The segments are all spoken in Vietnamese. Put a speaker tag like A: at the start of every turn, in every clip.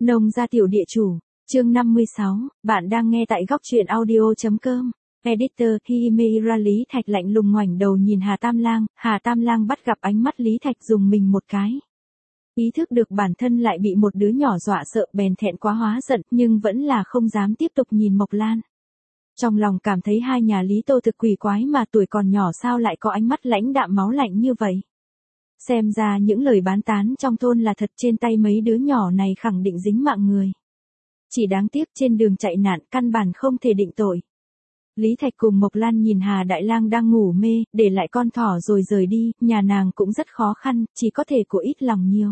A: Nông gia tiểu địa chủ, chương 56, bạn đang nghe tại góc truyện audio.com. Editor Himera. Lý Thạch lạnh lùng ngoảnh đầu nhìn Hà Tam Lang bắt gặp ánh mắt Lý Thạch dùng mình một cái. Ý thức được bản thân lại bị một đứa nhỏ dọa sợ bèn thẹn quá hóa giận nhưng vẫn là không dám tiếp tục nhìn Mộc Lan. Trong lòng cảm thấy hai nhà Lý Tô thực quỷ quái mà tuổi còn nhỏ sao lại có ánh mắt lãnh đạm máu lạnh như vậy. Xem ra những lời bán tán trong thôn là thật, trên tay mấy đứa nhỏ này khẳng định dính mạng người. Chỉ đáng tiếc trên đường chạy nạn căn bản không thể định tội. Lý Thạch cùng Mộc Lan nhìn Hà Đại Lang đang ngủ mê, để lại con thỏ rồi rời đi, nhà nàng cũng rất khó khăn, chỉ có thể của ít lòng nhiều.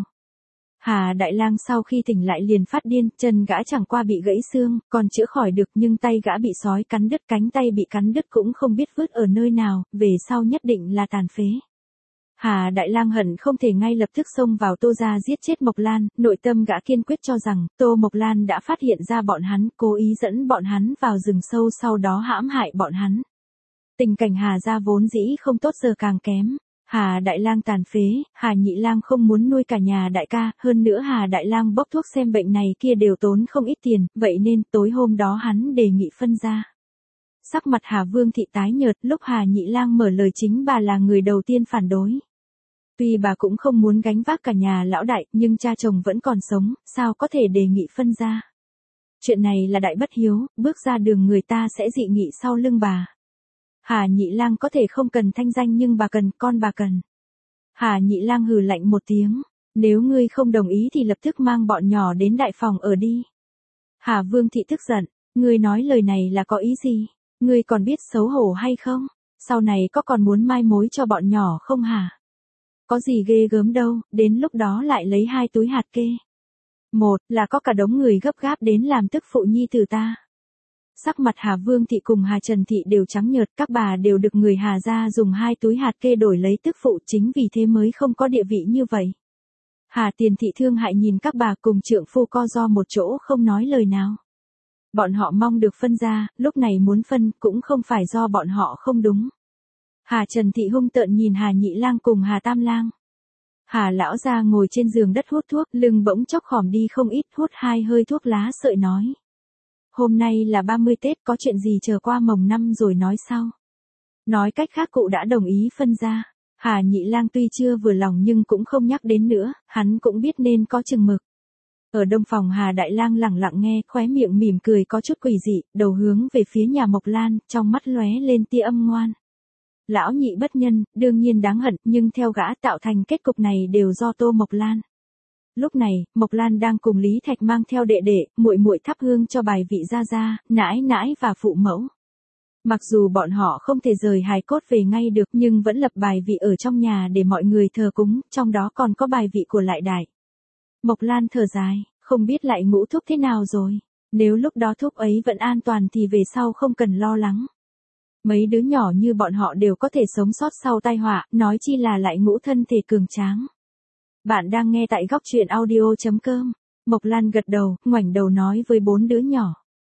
A: Hà Đại Lang sau khi tỉnh lại liền phát điên, chân gã chẳng qua bị gãy xương, còn chữa khỏi được nhưng tay gã bị sói cắn đứt, cánh tay bị cắn đứt cũng không biết vứt ở nơi nào, về sau nhất định là tàn phế. Hà Đại Lang hận không thể ngay lập tức xông vào Tô gia giết chết Mộc Lan, nội tâm gã kiên quyết cho rằng Tô Mộc Lan đã phát hiện ra bọn hắn, cố ý dẫn bọn hắn vào rừng sâu sau đó hãm hại bọn hắn. Tình cảnh Hà gia vốn dĩ không tốt giờ càng kém. Hà Đại Lang tàn phế, Hà Nhị Lang không muốn nuôi cả nhà đại ca, hơn nữa Hà Đại Lang bốc thuốc xem bệnh này kia đều tốn không ít tiền, vậy nên tối hôm đó hắn đề nghị phân gia. Sắc mặt Hà Vương thị tái nhợt, lúc Hà Nhị Lang mở lời chính bà là người đầu tiên phản đối. Tuy bà cũng không muốn gánh vác cả nhà lão đại, nhưng cha chồng vẫn còn sống, sao có thể đề nghị phân gia. Chuyện này là đại bất hiếu, bước ra đường người ta sẽ dị nghị sau lưng bà. Hà Nhị Lang có thể không cần thanh danh nhưng bà cần, con bà cần. Hà Nhị Lang hừ lạnh một tiếng, nếu ngươi không đồng ý thì lập tức mang bọn nhỏ đến đại phòng ở đi. Hà Vương thị tức giận, ngươi nói lời này là có ý gì? Ngươi còn biết xấu hổ hay không? Sau này có còn muốn mai mối cho bọn nhỏ không hả? Có gì ghê gớm đâu, đến lúc đó lại lấy 2 túi hạt kê. Một là có cả đống người gấp gáp đến làm tức phụ nhi tử ta. Sắc mặt Hà Vương thị cùng Hà Trần thị đều trắng nhợt, các bà đều được người Hà gia dùng 2 túi hạt kê đổi lấy tức phụ, chính vì thế mới không có địa vị như vậy. Hà Tiền thị thương hại nhìn các bà cùng trượng phu co ro một chỗ không nói lời nào. Bọn họ mong được phân gia, lúc này muốn phân cũng không phải do bọn họ không đúng. Hà Trần thị hung tợn nhìn Hà Nhị Lang cùng Hà Tam Lang. Hà lão gia ngồi trên giường đất hút thuốc, lưng bỗng chốc khòm đi không ít, hút 2 hơi thuốc lá sợi nói. Hôm nay là 30 Tết, có chuyện gì chờ qua mồng năm rồi nói sau. Nói cách khác cụ đã đồng ý phân gia. Hà Nhị Lang tuy chưa vừa lòng nhưng cũng không nhắc đến nữa, hắn cũng biết nên có chừng mực. Ở đông phòng Hà Đại Lang lẳng lặng nghe, khóe miệng mỉm cười có chút quỷ dị, đầu hướng về phía nhà Mộc Lan, trong mắt lóe lên tia âm ngoan. Lão nhị bất nhân, đương nhiên đáng hận, nhưng theo gã tạo thành kết cục này đều do Tô Mộc Lan. Lúc này, Mộc Lan đang cùng Lý Thạch mang theo đệ đệ, muội muội thắp hương cho bài vị gia gia, nãi nãi và phụ mẫu. Mặc dù bọn họ không thể rời hài cốt về ngay được nhưng vẫn lập bài vị ở trong nhà để mọi người thờ cúng, trong đó còn có bài vị của Lại Đại. Mộc Lan thở dài, không biết Lại Ngũ thúc thế nào rồi. Nếu lúc đó thúc ấy vẫn an toàn thì về sau không cần lo lắng. Mấy đứa nhỏ như bọn họ đều có thể sống sót sau tai họa, nói chi là Lại Ngũ thân thể cường tráng. Bạn đang nghe tại góc truyện audio.com. Mộc Lan gật đầu, ngoảnh đầu nói với 4 đứa nhỏ.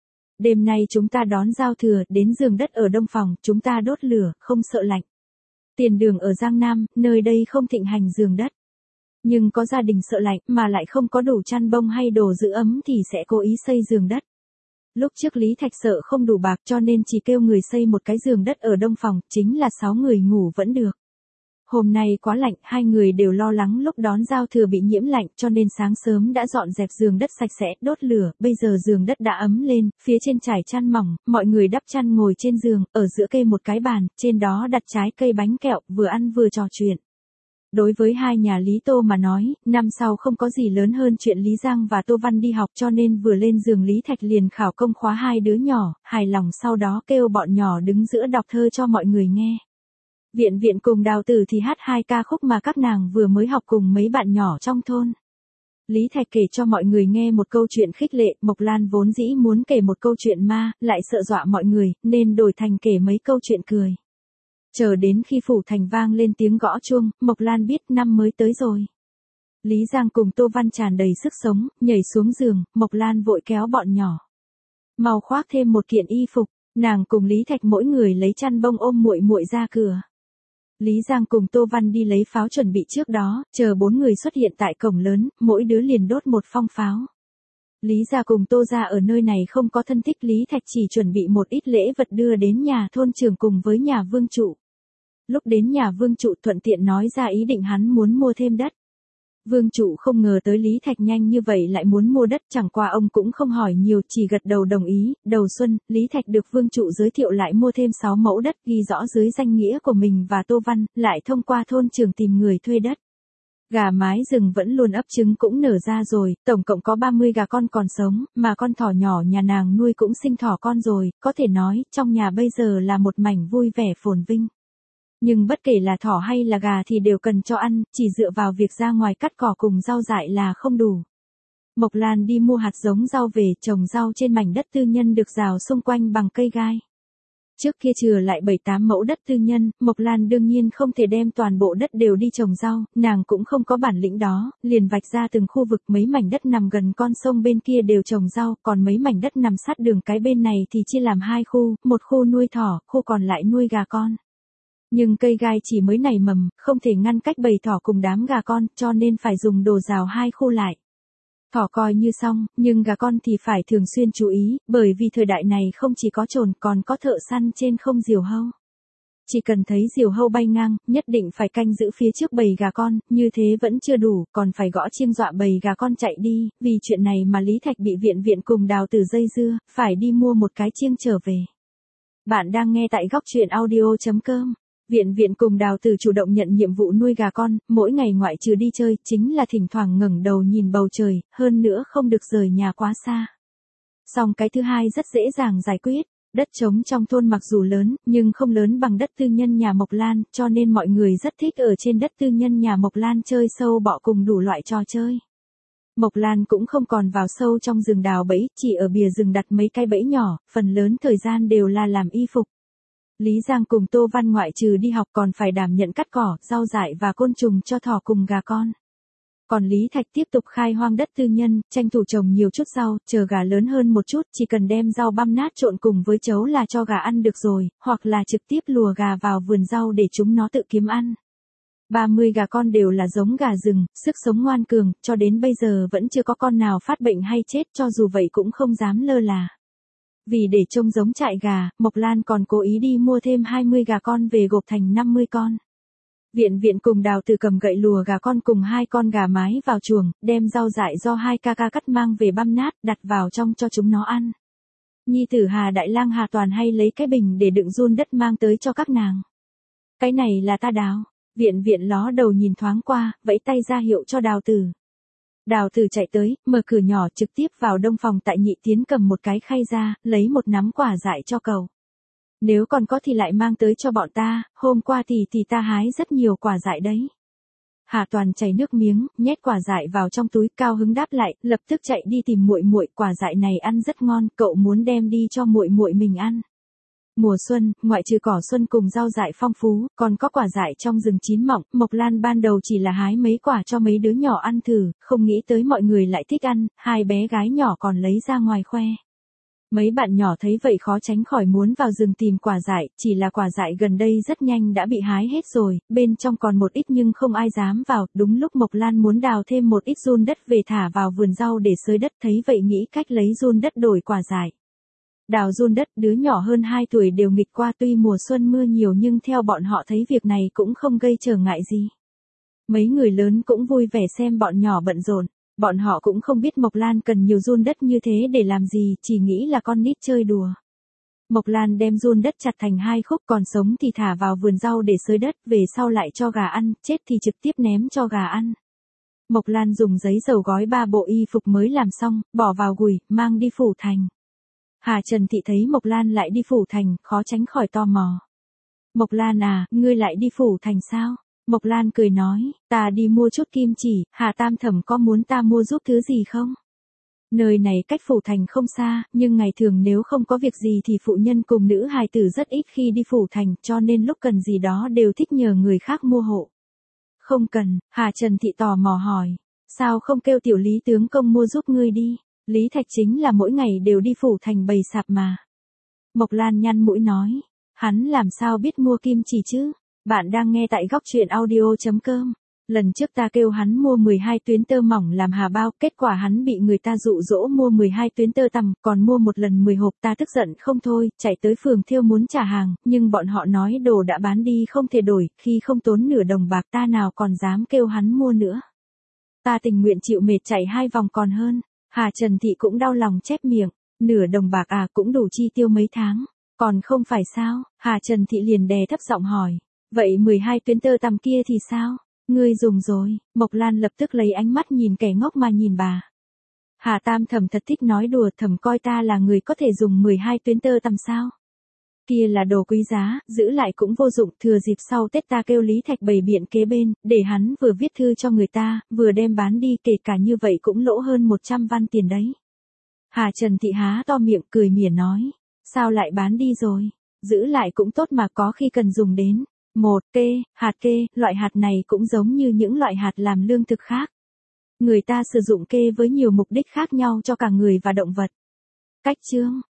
A: Đêm nay chúng ta đón giao thừa, đến giường đất ở đông phòng, chúng ta đốt lửa, không sợ lạnh. Tiền Đường ở Giang Nam, nơi đây không thịnh hành giường đất. Nhưng có gia đình sợ lạnh mà lại không có đủ chăn bông hay đồ giữ ấm thì sẽ cố ý xây giường đất. Lúc trước Lý Thạch sợ không đủ bạc cho nên chỉ kêu người xây một cái giường đất ở đông phòng, chính là 6 người ngủ vẫn được. Hôm nay quá lạnh, 2 người đều lo lắng lúc đón giao thừa bị nhiễm lạnh cho nên sáng sớm đã dọn dẹp giường đất sạch sẽ, đốt lửa, bây giờ giường đất đã ấm lên, phía trên trải chăn mỏng, mọi người đắp chăn ngồi trên giường, ở giữa kê một cái bàn, trên đó đặt trái cây bánh kẹo, vừa ăn vừa trò chuyện. Đối với hai nhà Lý Tô mà nói, năm sau không có gì lớn hơn chuyện Lý Giang và Tô Văn đi học cho nên vừa lên giường Lý Thạch liền khảo công khóa 2 đứa nhỏ, hài lòng sau đó kêu bọn nhỏ đứng giữa đọc thơ cho mọi người nghe. Viện Viện cùng Đào Tử thì hát 2 ca khúc mà các nàng vừa mới học cùng mấy bạn nhỏ trong thôn. Lý Thạch kể cho mọi người nghe một câu chuyện khích lệ, Mộc Lan vốn dĩ muốn kể một câu chuyện ma, lại sợ dọa mọi người, nên đổi thành kể mấy câu chuyện cười. Chờ đến khi phủ thành vang lên tiếng gõ chuông, Mộc Lan biết năm mới tới rồi. Lý Giang cùng Tô Văn tràn đầy sức sống, nhảy xuống giường, Mộc Lan vội kéo bọn nhỏ. Mau khoác thêm một kiện y phục, nàng cùng Lý Thạch mỗi người lấy chăn bông ôm muội muội ra cửa. Lý Giang cùng Tô Văn đi lấy pháo chuẩn bị trước đó, chờ 4 người xuất hiện tại cổng lớn, mỗi đứa liền đốt một phong pháo. Lý gia cùng Tô gia ở nơi này không có thân thích, Lý Thạch chỉ chuẩn bị một ít lễ vật đưa đến nhà thôn trưởng cùng với nhà Vương Trụ. Lúc đến nhà Vương Trụ thuận tiện nói ra ý định hắn muốn mua thêm đất. Vương Trụ không ngờ tới Lý Thạch nhanh như vậy lại muốn mua đất, chẳng qua ông cũng không hỏi nhiều, chỉ gật đầu đồng ý. Đầu xuân, Lý Thạch được Vương Trụ giới thiệu lại mua thêm 6 mẫu đất ghi rõ dưới danh nghĩa của mình và Tô Văn, lại thông qua thôn trưởng tìm người thuê đất. Gà mái rừng vẫn luôn ấp trứng cũng nở ra rồi, tổng cộng có 30 gà con còn sống, mà con thỏ nhỏ nhà nàng nuôi cũng sinh thỏ con rồi, có thể nói, trong nhà bây giờ là một mảnh vui vẻ phồn vinh. Nhưng bất kể là thỏ hay là gà thì đều cần cho ăn, chỉ dựa vào việc ra ngoài cắt cỏ cùng rau dại là không đủ. Mộc Lan đi mua hạt giống rau về, trồng rau trên mảnh đất tư nhân được rào xung quanh bằng cây gai. Trước kia chừa lại 7-8 mẫu đất tư nhân, Mộc Lan đương nhiên không thể đem toàn bộ đất đều đi trồng rau, nàng cũng không có bản lĩnh đó, liền vạch ra từng khu vực, mấy mảnh đất nằm gần con sông bên kia đều trồng rau, còn mấy mảnh đất nằm sát đường cái bên này thì chia làm 2 khu, một khu nuôi thỏ, khu còn lại nuôi gà con. Nhưng cây gai chỉ mới nảy mầm, không thể ngăn cách bầy thỏ cùng đám gà con, cho nên phải dùng đồ rào 2 khu lại. Thỏ coi như xong, nhưng gà con thì phải thường xuyên chú ý, bởi vì thời đại này không chỉ có trồn còn có thợ săn trên không diều hâu. Chỉ cần thấy diều hâu bay ngang, nhất định phải canh giữ phía trước bầy gà con, như thế vẫn chưa đủ, còn phải gõ chiêng dọa bầy gà con chạy đi, vì chuyện này mà Lý Thạch bị viện cùng Đào Tử dây dưa, phải đi mua một cái chiêng trở về. Bạn đang nghe tại góc truyện audio.com. Viện cùng Đào Tử chủ động nhận nhiệm vụ nuôi gà con, mỗi ngày ngoại trừ đi chơi, chính là thỉnh thoảng ngẩng đầu nhìn bầu trời, hơn nữa không được rời nhà quá xa. Song cái thứ hai rất dễ dàng giải quyết, đất trống trong thôn mặc dù lớn, nhưng không lớn bằng đất tư nhân nhà Mộc Lan, cho nên mọi người rất thích ở trên đất tư nhân nhà Mộc Lan chơi sâu bọ cùng đủ loại trò chơi. Mộc Lan cũng không còn vào sâu trong rừng đào bẫy, chỉ ở bìa rừng đặt mấy cái bẫy nhỏ, phần lớn thời gian đều là làm y phục. Lý Giang cùng Tô Văn ngoại trừ đi học còn phải đảm nhận cắt cỏ, rau dại và côn trùng cho thỏ cùng gà con. Còn Lý Thạch tiếp tục khai hoang đất tư nhân, tranh thủ trồng nhiều chút rau, chờ gà lớn hơn một chút, chỉ cần đem rau băm nát trộn cùng với chấu là cho gà ăn được rồi, hoặc là trực tiếp lùa gà vào vườn rau để chúng nó tự kiếm ăn. 30 gà con đều là giống gà rừng, sức sống ngoan cường, cho đến bây giờ vẫn chưa có con nào phát bệnh hay chết, cho dù vậy cũng không dám lơ là. Vì để trông giống trại gà, Mộc Lan còn cố ý đi mua thêm 20 gà con về gộp thành 50 con. Viện cùng Đào Tử cầm gậy lùa gà con cùng 2 con gà mái vào chuồng, đem rau dại do 2 ca cắt mang về băm nát, đặt vào trong cho chúng nó ăn. Nhi tử Hà Đại Lang Hà Toàn hay lấy cái bình để đựng giun đất mang tới cho các nàng. Cái này là ta đào. Viện ló đầu nhìn thoáng qua, vẫy tay ra hiệu cho Đào Tử. Đào Tử chạy tới, mở cửa nhỏ trực tiếp vào đông phòng tại Nhị Tiến cầm một cái khay ra, lấy một nắm quả dại cho cậu. Nếu còn có thì lại mang tới cho bọn ta, hôm qua thì ta hái rất nhiều quả dại đấy. Hà Toàn chảy nước miếng, nhét quả dại vào trong túi, cao hứng đáp lại, lập tức chạy đi tìm muội, quả dại này ăn rất ngon, cậu muốn đem đi cho muội mình ăn. Mùa xuân, ngoại trừ cỏ xuân cùng rau dại phong phú, còn có quả dại trong rừng chín mọng, Mộc Lan ban đầu chỉ là hái mấy quả cho mấy đứa nhỏ ăn thử, không nghĩ tới mọi người lại thích ăn, 2 bé gái nhỏ còn lấy ra ngoài khoe. Mấy bạn nhỏ thấy vậy khó tránh khỏi muốn vào rừng tìm quả dại, chỉ là quả dại gần đây rất nhanh đã bị hái hết rồi, bên trong còn một ít nhưng không ai dám vào, đúng lúc Mộc Lan muốn đào thêm một ít giun đất về thả vào vườn rau để xới đất, thấy vậy nghĩ cách lấy giun đất đổi quả dại. Đào giun đất, đứa nhỏ hơn 2 tuổi đều nghịch qua, tuy mùa xuân mưa nhiều nhưng theo bọn họ thấy việc này cũng không gây trở ngại gì. Mấy người lớn cũng vui vẻ xem bọn nhỏ bận rộn, bọn họ cũng không biết Mộc Lan cần nhiều giun đất như thế để làm gì, chỉ nghĩ là con nít chơi đùa. Mộc Lan đem giun đất chặt thành 2 khúc, còn sống thì thả vào vườn rau để xới đất, về sau lại cho gà ăn, chết thì trực tiếp ném cho gà ăn. Mộc Lan dùng giấy dầu gói 3 bộ y phục mới làm xong, bỏ vào gùi, mang đi phủ thành. Hà Trần Thị thấy Mộc Lan lại đi phủ thành, khó tránh khỏi tò mò. Mộc Lan à, ngươi lại đi phủ thành sao? Mộc Lan cười nói, ta đi mua chút kim chỉ, Hà Tam Thẩm có muốn ta mua giúp thứ gì không? Nơi này cách phủ thành không xa, nhưng ngày thường nếu không có việc gì thì phụ nhân cùng nữ hài tử rất ít khi đi phủ thành, cho nên lúc cần gì đó đều thích nhờ người khác mua hộ. Không cần, Hà Trần Thị tò mò hỏi, sao không kêu tiểu Lý tướng công mua giúp ngươi đi? Lý Thạch chính là mỗi ngày đều đi phủ thành bày sạp mà. Mộc Lan nhăn mũi nói, hắn làm sao biết mua kim chỉ chứ? Bạn đang nghe tại góc truyện audio.com. Lần trước ta kêu hắn mua 12 tuyến tơ mỏng làm hà bao, kết quả hắn bị người ta dụ dỗ mua 12 tuyến tơ tằm, còn mua một lần 10 hộp, ta tức giận không thôi, chạy tới phường thêu muốn trả hàng, nhưng bọn họ nói đồ đã bán đi không thể đổi, khi không tốn nửa đồng bạc ta nào còn dám kêu hắn mua nữa. Ta tình nguyện chịu mệt chạy 2 vòng còn hơn. Hà Trần Thị cũng đau lòng chép miệng, nửa đồng bạc à, cũng đủ chi tiêu mấy tháng, còn không phải sao? Hà Trần Thị liền đè thấp giọng hỏi, vậy 12 tuyến tơ tằm kia thì sao? Ngươi dùng rồi. Mộc Lan lập tức lấy ánh mắt nhìn kẻ ngốc mà nhìn bà. Hà Tam Thẩm thật thích nói đùa, thẩm coi ta là người có thể dùng 12 tuyến tơ tằm sao? Kia là đồ quý giá, giữ lại cũng vô dụng, thừa dịp sau Tết ta kêu Lý Thạch bày biện kế bên, để hắn vừa viết thư cho người ta, vừa đem bán đi, kể cả như vậy cũng lỗ hơn 100 văn tiền đấy. Hà Trần Thị há to miệng cười mỉa nói, sao lại bán đi rồi? Giữ lại cũng tốt mà, có khi cần dùng đến. Một kê, hạt kê, loại hạt này cũng giống như những loại hạt làm lương thực khác. Người ta sử dụng kê với nhiều mục đích khác nhau cho cả người và động vật. Cách chương